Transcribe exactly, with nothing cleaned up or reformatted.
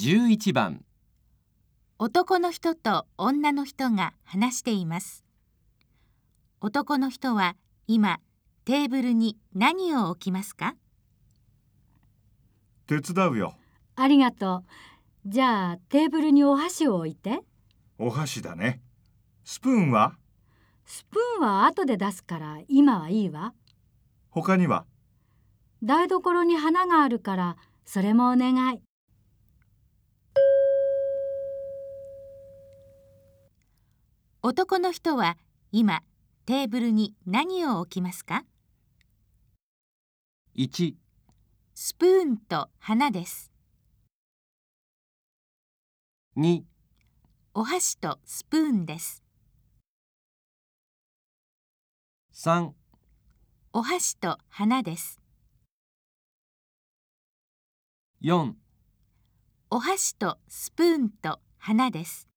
じゅういちばん男の人と女の人が話しています。男の人は今テーブルに何を置きますか？ 手伝うよ。 ありがとう。じゃあテーブルにお箸を置いて。 お箸だね。スプーンは？ スプーンは後で出すから今はいいわ。 他には？ 台所に花があるからそれもお願い。 男の人は今テーブルに何を置きますか？ いち、 スプーンと花です。 に、 お箸とスプーンです。 さん、 お箸と花です。 よん、 お箸とスプーンと花です。